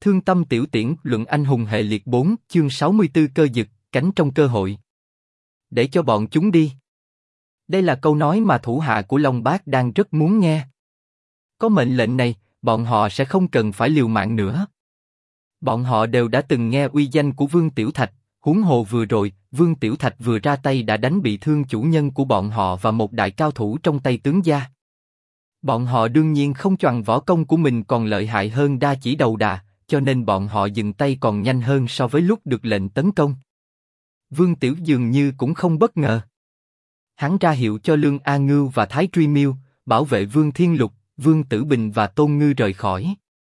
Thương tâm tiểu tiễn luận anh hùng hệ liệt 4 chương 64 cơ dực, cánh trong cơ hội. Để cho bọn chúng đi. Đây là câu nói mà thủ hạ của Long Bác đang rất muốn nghe. Có mệnh lệnh này, bọn họ sẽ không cần phải liều mạng nữa. Bọn họ đều đã từng nghe uy danh của Vương Tiểu Thạch, huống hồ vừa rồi, Vương Tiểu Thạch vừa ra tay đã đánh bị thương chủ nhân của bọn họ và một đại cao thủ trong tay tướng gia. Bọn họ đương nhiên không choàng võ công của mình còn lợi hại hơn Đa Chỉ Đầu Đà, cho nên bọn họ dừng tay còn nhanh hơn so với lúc được lệnh tấn công. Vương Tiểu dường như cũng không bất ngờ. Hắn ra hiệu cho Lương A Ngưu và Thái Truy Miêu bảo vệ Vương Thiên Lục, Vương Tử Bình và Tôn Ngư rời khỏi.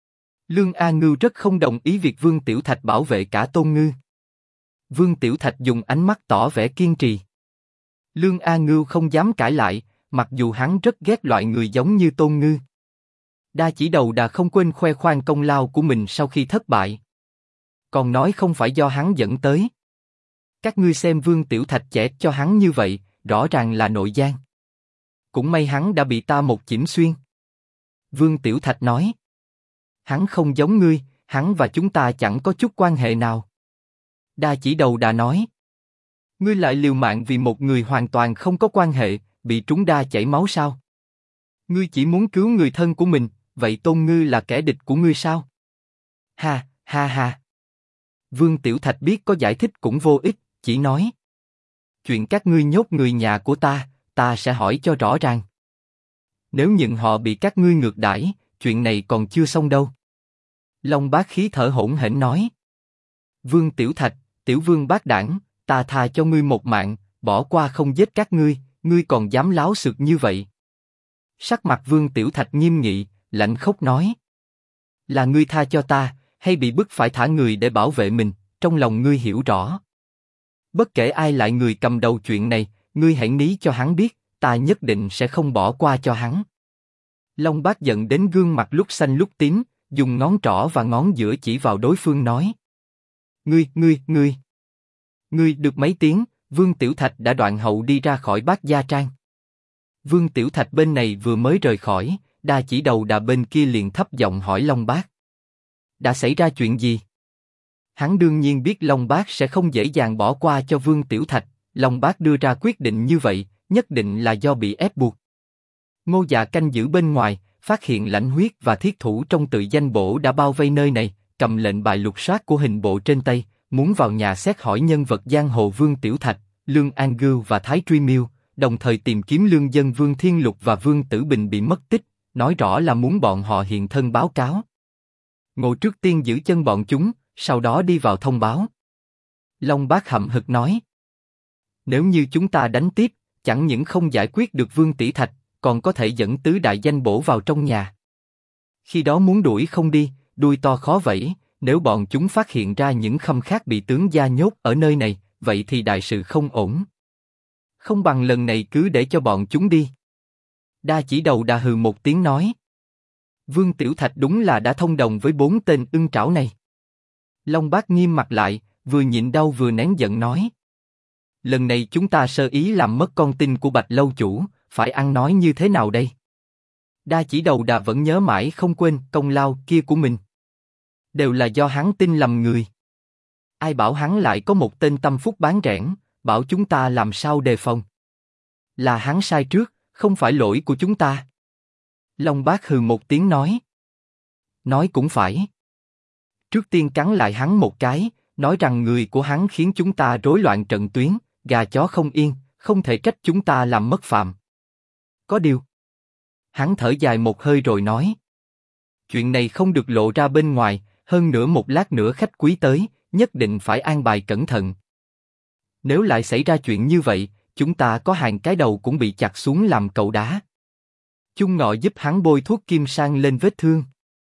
Lương A Ngưu rất không đồng ý việc Vương Tiểu Thạch bảo vệ cả Tôn Ngư. Vương Tiểu Thạch dùng ánh mắt tỏ vẻ kiên trì. Lương A Ngưu không dám cãi lại, mặc dù hắn rất ghét loại người giống như Tôn Ngư. Đa Chỉ Đầu Đà không quên khoe khoang công lao của mình sau khi thất bại. Còn nói không phải do hắn dẫn tới. Các ngươi xem Vương Tiểu Thạch chẻ cho hắn như vậy, rõ ràng là nội gian. Cũng may hắn đã bị ta một chĩm xuyên. Vương Tiểu Thạch nói. Hắn không giống ngươi, hắn và chúng ta chẳng có chút quan hệ nào. Đa Chỉ Đầu Đà nói. Ngươi lại liều mạng vì một người hoàn toàn không có quan hệ, bị trúng đa chảy máu sao? Ngươi chỉ muốn cứu người thân của mình, vậy Tôn Ngư là kẻ địch của ngươi sao? Ha, ha ha. Vương Tiểu Thạch biết có giải thích cũng vô ích, chỉ nói. Chuyện các ngươi nhốt người nhà của ta sẽ hỏi cho rõ ràng. Nếu những họ bị các ngươi ngược đãi, chuyện này còn chưa xong đâu. Long Bác khí thở hổn hển nói. Vương Tiểu Thạch, Tiểu Vương bác đảng, ta tha cho ngươi một mạng, bỏ qua không giết các ngươi, ngươi còn dám láo xược như vậy? Sắc mặt Vương Tiểu Thạch nghiêm nghị, lạnh khốc nói. Là ngươi tha cho ta, hay bị bức phải thả người để bảo vệ mình, trong lòng ngươi hiểu rõ. Bất kể ai lại người cầm đầu chuyện này, ngươi hãy ní cho hắn biết, ta nhất định sẽ không bỏ qua cho hắn. Long Bác giận đến gương mặt lúc xanh lúc tím, dùng ngón trỏ và ngón giữa chỉ vào đối phương nói. Ngươi được mấy tiếng, Vương Tiểu Thạch đã đoạn hậu đi ra khỏi Bác Gia Trang. Vương Tiểu Thạch bên này vừa mới rời khỏi, Đa Chỉ Đầu Đà bên kia liền thấp giọng hỏi Long Bác. Đã xảy ra chuyện gì? Hắn đương nhiên biết Long Bác sẽ không dễ dàng bỏ qua cho Vương Tiểu Thạch, Long Bác đưa ra quyết định như vậy, nhất định là do bị ép buộc. Ngô Dạ canh giữ bên ngoài, phát hiện Lãnh Huyết và Thiết Thủ trong tự danh bổ đã bao vây nơi này, cầm lệnh bài lục soát của hình bộ trên tay, muốn vào nhà xét hỏi nhân vật giang hồ Vương Tiểu Thạch, Lương An Gưu và Thái Truy Miêu, đồng thời tìm kiếm lương dân Vương Thiên Lục và Vương Tử Bình bị mất tích, nói rõ là muốn bọn họ hiện thân báo cáo. Ngô trước tiên giữ chân bọn chúng, sau đó đi vào thông báo. Long Bác hậm hực nói. Nếu như chúng ta đánh tiếp, chẳng những không giải quyết được Vương Tỷ Thạch, còn có thể dẫn tứ đại danh bổ vào trong nhà. Khi đó muốn đuổi không đi, đuôi to khó vẫy, nếu bọn chúng phát hiện ra những khâm khác bị tướng gia nhốt ở nơi này, vậy thì đại sự không ổn. Không bằng lần này cứ để cho bọn chúng đi. Đa Chỉ Đầu Đà hừ một tiếng nói. Vương Tiểu Thạch đúng là đã thông đồng với 4 tên ưng trảo này. Long Bác nghiêm mặt lại, vừa nhịn đau vừa nén giận nói. Lần này chúng ta sơ ý làm mất con tin của Bạch lâu chủ, phải ăn nói như thế nào đây? Đa Chỉ Đầu Đà vẫn nhớ mãi không quên công lao kia của mình. Đều là do hắn tin lầm người. Ai bảo hắn lại có một tên tâm phúc bán rẽn, bảo chúng ta làm sao đề phòng. Là hắn sai trước, không phải lỗi của chúng ta. Long Bác hừ một tiếng nói. Nói cũng phải. Trước tiên cắn lại hắn một cái, nói rằng người của hắn khiến chúng ta rối loạn trận tuyến, gà chó không yên, không thể trách chúng ta làm mất phạm. Có điều. Hắn thở dài một hơi rồi nói. Chuyện này không được lộ ra bên ngoài, hơn nữa một lát nữa khách quý tới, nhất định phải an bài cẩn thận. Nếu lại xảy ra chuyện như vậy, chúng ta có hàng cái đầu cũng bị chặt xuống làm cậu đá. Chung Ngọ giúp hắn bôi thuốc kim sang lên vết thương.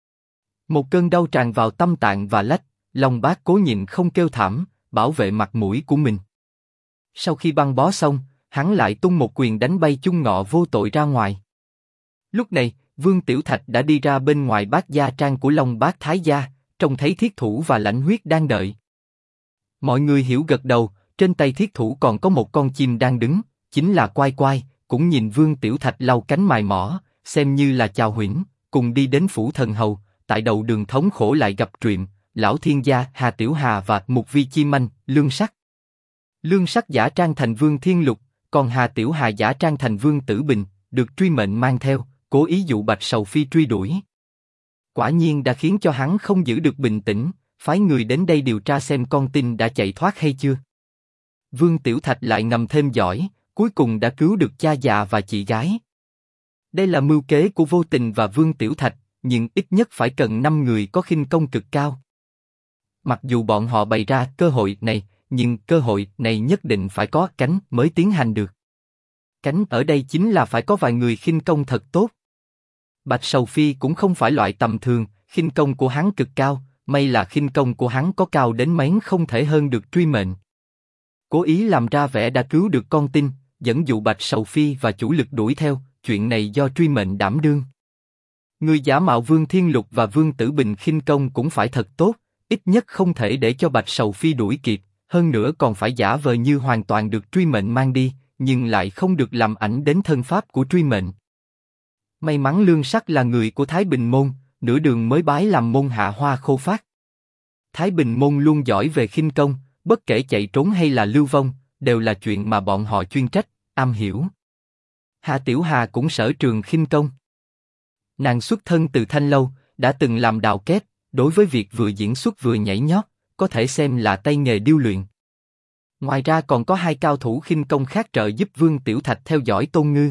Một cơn đau tràn vào tâm tạng và lách, Long Bác cố nhịn không kêu thảm, bảo vệ mặt mũi của mình. Sau khi băng bó xong, hắn lại tung một quyền đánh bay Chung Ngọ vô tội ra ngoài. Lúc này, Vương Tiểu Thạch đã đi ra bên ngoài Bác Gia Trang của Long Bác Thái Gia, trông thấy Thiết Thủ và Lãnh Huyết đang đợi. Mọi người hiểu gật đầu, trên tay Thiết Thủ còn có một con chim đang đứng, chính là Quai Quai, cũng nhìn Vương Tiểu Thạch lau cánh mài mỏ, xem như là chào huynh, cùng đi đến phủ thần hầu, tại đầu đường thống khổ lại gặp Truyện, Lão Thiên Gia, Hà Tiểu Hà và Mục Vi Chi Manh, Lương Sắc. Lương Sắc giả trang thành Vương Thiên Lục, còn Hà Tiểu Hà giả trang thành Vương Tử Bình, được Truy Mệnh mang theo, cố ý dụ Bạch Sầu Phi truy đuổi. Quả nhiên đã khiến cho hắn không giữ được bình tĩnh, phái người đến đây điều tra xem con tin đã chạy thoát hay chưa. Vương Tiểu Thạch lại ngầm thêm giỏi, cuối cùng đã cứu được cha già và chị gái. Đây là mưu kế của Vô Tình và Vương Tiểu Thạch, nhưng ít nhất phải cần 5 người có khinh công cực cao. Mặc dù bọn họ bày ra cơ hội này, nhưng cơ hội này nhất định phải có cánh mới tiến hành được. Cánh ở đây chính là phải có vài người khinh công thật tốt. Bạch Sầu Phi cũng không phải loại tầm thường, khinh công của hắn cực cao, may là khinh công của hắn có cao đến mấy không thể hơn được Truy Mệnh. Cố ý làm ra vẻ đã cứu được con tin, dẫn dụ Bạch Sầu Phi và chủ lực đuổi theo, chuyện này do Truy Mệnh đảm đương. Người giả mạo Vương Thiên Lục và Vương Tử Bình khinh công cũng phải thật tốt, ít nhất không thể để cho Bạch Sầu Phi đuổi kịp, hơn nữa còn phải giả vờ như hoàn toàn được Truy Mệnh mang đi, nhưng lại không được làm ảnh đến thân pháp của Truy Mệnh. May mắn Lương Sắc là người của Thái Bình Môn, nửa đường mới bái làm môn hạ Hoa Khô Phát. Thái Bình Môn luôn giỏi về khinh công, bất kể chạy trốn hay là lưu vong, đều là chuyện mà bọn họ chuyên trách, am hiểu. Hà Tiểu Hà cũng sở trường khinh công. Nàng xuất thân từ Thanh Lâu, đã từng làm đào két, đối với việc vừa diễn xuất vừa nhảy nhót, có thể xem là tay nghề điêu luyện. Ngoài ra còn có 2 cao thủ khinh công khác trợ giúp Vương Tiểu Thạch theo dõi Tôn Ngư.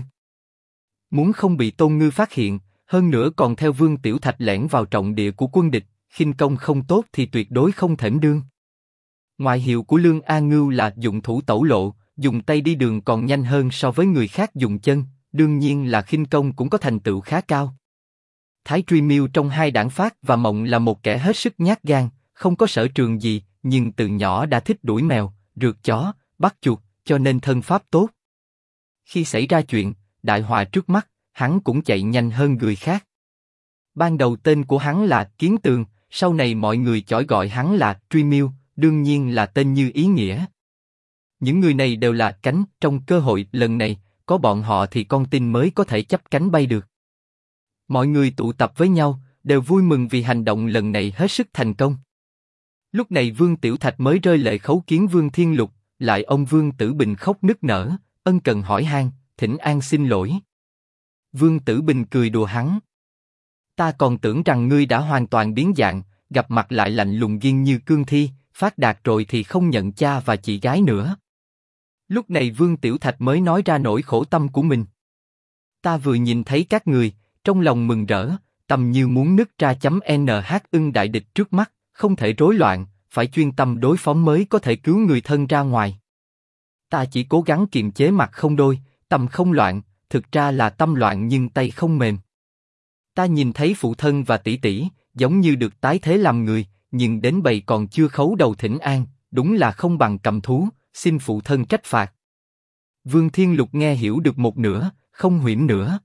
Muốn không bị Tôn Ngư phát hiện, hơn nữa còn theo Vương Tiểu Thạch lẻn vào trọng địa của quân địch, khinh công không tốt thì tuyệt đối không thèm đương. Ngoại hiệu của Lương A Ngưu là dụng thủ tẩu lộ, dùng tay đi đường còn nhanh hơn so với người khác dùng chân, đương nhiên là khinh công cũng có thành tựu khá cao. Thái Truy Miêu trong 2 đảng phát và Mộng là một kẻ hết sức nhát gan, không có sở trường gì, nhưng từ nhỏ đã thích đuổi mèo, rượt chó, bắt chuột, cho nên thân pháp tốt. Khi xảy ra chuyện, đại họa trước mắt, hắn cũng chạy nhanh hơn người khác. Ban đầu tên của hắn là Kiến Tường, sau này mọi người chổi gọi hắn là Truy Miêu, đương nhiên là tên như ý nghĩa. Những người này đều là cánh, trong cơ hội lần này, có bọn họ thì con tin mới có thể chắp cánh bay được. Mọi người tụ tập với nhau, đều vui mừng vì hành động lần này hết sức thành công. Lúc này Vương Tiểu Thạch mới rơi lệ khấu kiến Vương Thiên Lục, lại ông Vương Tử Bình khóc nức nở, ân cần hỏi han, thỉnh an xin lỗi. Vương Tử Bình cười đùa hắn. Ta còn tưởng rằng ngươi đã hoàn toàn biến dạng, gặp mặt lại lạnh lùng ghim như cương thi, phát đạt rồi thì không nhận cha và chị gái nữa. Lúc này Vương Tiểu Thạch mới nói ra nỗi khổ tâm của mình. Ta vừa nhìn thấy các người, trong lòng mừng rỡ, tâm như muốn nứt ra chấm NH ưng đại địch trước mắt, không thể rối loạn, phải chuyên tâm đối phó mới có thể cứu người thân ra ngoài. Ta chỉ cố gắng kiềm chế mặt không đôi, tâm không loạn, thực ra là tâm loạn nhưng tay không mềm. Ta nhìn thấy phụ thân và tỷ tỷ, giống như được tái thế làm người, nhưng đến bầy còn chưa khấu đầu thỉnh an, đúng là không bằng cầm thú, xin phụ thân trách phạt. Vương Thiên Lục nghe hiểu được một nửa, không huyễn nữa.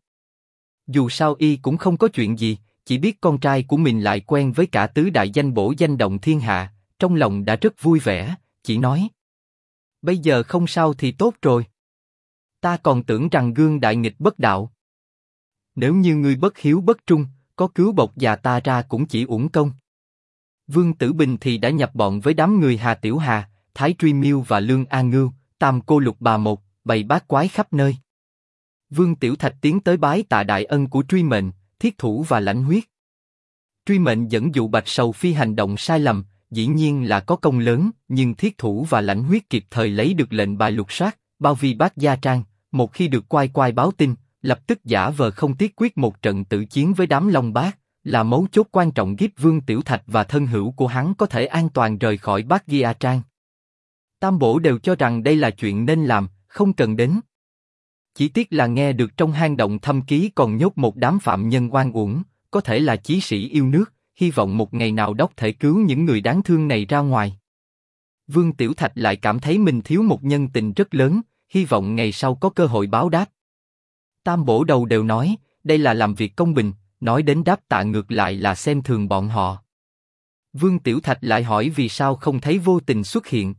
Dù sao y cũng không có chuyện gì, chỉ biết con trai của mình lại quen với cả tứ đại danh bổ danh động thiên hạ, trong lòng đã rất vui vẻ, chỉ nói. Bây giờ không sao thì tốt rồi. Ta còn tưởng rằng gương đại nghịch bất đạo. Nếu như ngươi bất hiếu bất trung, có cứu bộc già ta ra cũng chỉ uổng công. Vương Tử Bình thì đã nhập bọn với đám người Hà Tiểu Hà, Thái Truy Miêu và Lương A Ngưu, Tam Cô Lục Bà Một, bày bát quái khắp nơi. Vương Tiểu Thạch tiến tới bái tạ đại ân của Truy Mệnh, Thiết Thủ và Lãnh Huyết. Truy Mệnh dẫn dụ Bạch Sầu Phi hành động sai lầm, dĩ nhiên là có công lớn, nhưng Thiết Thủ và Lãnh Huyết kịp thời lấy được lệnh bài lục soát, bao vây Bát Gia Trang. Một khi được Quai Quai báo tin, lập tức giả vờ không tiếc quyết một trận tự chiến với đám Long Bát, là mấu chốt quan trọng giúp Vương Tiểu Thạch và thân hữu của hắn có thể an toàn rời khỏi Bát Gia Trang. Tam Bổ đều cho rằng đây là chuyện nên làm, không cần đến. Chỉ tiếc là nghe được trong hang động thâm ký còn nhốt một đám phạm nhân oan uổng, có thể là chí sĩ yêu nước, hy vọng một ngày nào đốc thể cứu những người đáng thương này ra ngoài. Vương Tiểu Thạch lại cảm thấy mình thiếu một nhân tình rất lớn, hy vọng ngày sau có cơ hội báo đáp. Tam Bổ đầu đều nói, đây là làm việc công bình, nói đến đáp tạ ngược lại là xem thường bọn họ. Vương Tiểu Thạch lại hỏi vì sao không thấy Vô Tình xuất hiện.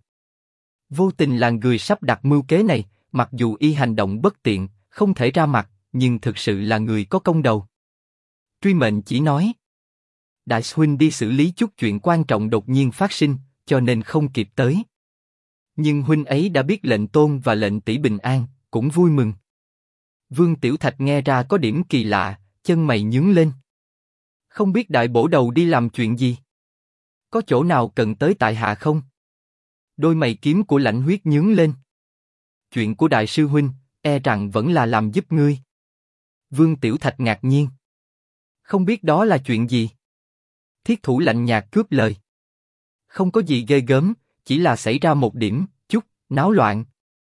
Vô Tình là người sắp đặt mưu kế này, mặc dù y hành động bất tiện, không thể ra mặt, nhưng thực sự là người có công đầu. Truy Mệnh chỉ nói, Đại huynh đi xử lý chút chuyện quan trọng đột nhiên phát sinh, cho nên không kịp tới. Nhưng huynh ấy đã biết lệnh tôn và lệnh tỷ bình an, cũng vui mừng. Vương Tiểu Thạch nghe ra có điểm kỳ lạ, chân mày nhướng lên. Không biết đại bổ đầu đi làm chuyện gì? Có chỗ nào cần tới tại hạ không? Đôi mày kiếm của Lãnh Huyết nhướng lên. Chuyện của đại sư huynh, e rằng vẫn là làm giúp ngươi. Vương Tiểu Thạch ngạc nhiên. Không biết đó là chuyện gì? Thiết Thủ lạnh nhạt cướp lời. Không có gì ghê gớm, chỉ là xảy ra một điểm, chút, náo loạn.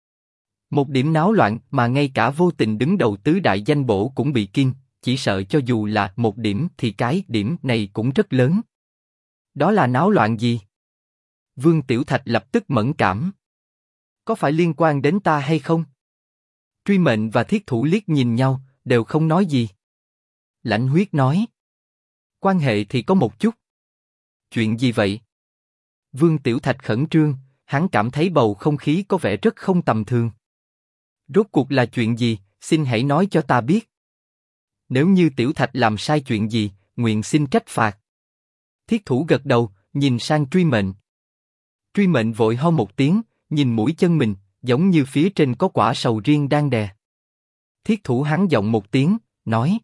Một điểm náo loạn mà ngay cả vô tình đứng đầu tứ đại danh bổ cũng bị kinh, chỉ sợ cho dù là một điểm thì cái điểm này cũng rất lớn. Đó là náo loạn gì? Vương Tiểu Thạch lập tức mẫn cảm. Có phải liên quan đến ta hay không? Truy Mệnh và Thiết Thủ liếc nhìn nhau, đều không nói gì. Lãnh Huyết nói. Quan hệ thì có một chút. Chuyện gì vậy? Vương Tiểu Thạch khẩn trương, hắn cảm thấy bầu không khí có vẻ rất không tầm thường. Rốt cuộc là chuyện gì, xin hãy nói cho ta biết. Nếu như Tiểu Thạch làm sai chuyện gì, nguyện xin trách phạt. Thiết Thủ gật đầu, nhìn sang Truy Mệnh. Truy Mệnh vội ho một tiếng, nhìn mũi chân mình, giống như phía trên có quả sầu riêng đang đè. Thiết Thủ hắn giọng một tiếng, nói.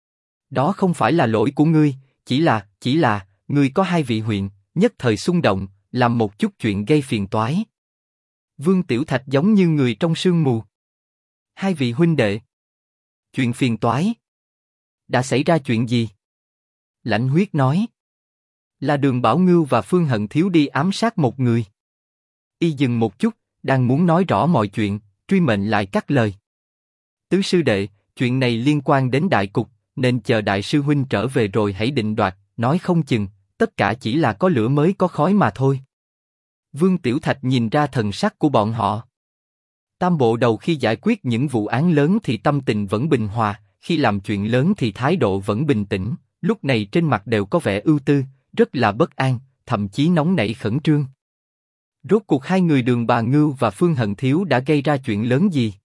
Đó không phải là lỗi của ngươi, chỉ là, ngươi có hai vị huyện, nhất thời xung động, làm một chút chuyện gây phiền toái. Vương Tiểu Thạch giống như người trong sương mù. Hai vị huynh đệ. Chuyện phiền toái. Đã xảy ra chuyện gì? Lãnh Huyết nói. Là Đường Bảo Ngưu và Phương Hận Thiếu đi ám sát một người. Y dừng một chút, đang muốn nói rõ mọi chuyện, Truy Mệnh lại cắt lời. Tứ sư đệ, chuyện này liên quan đến đại cục, nên chờ đại sư huynh trở về rồi hãy định đoạt, nói không chừng, tất cả chỉ là có lửa mới có khói mà thôi. Vương Tiểu Thạch nhìn ra thần sắc của bọn họ. Tam bộ đầu khi giải quyết những vụ án lớn thì tâm tình vẫn bình hòa, khi làm chuyện lớn thì thái độ vẫn bình tĩnh, lúc này trên mặt đều có vẻ ưu tư, rất là bất an, thậm chí nóng nảy khẩn trương. Rốt cuộc hai người Đường Bà Ngưu và Phương Hận Thiếu đã gây ra chuyện lớn gì?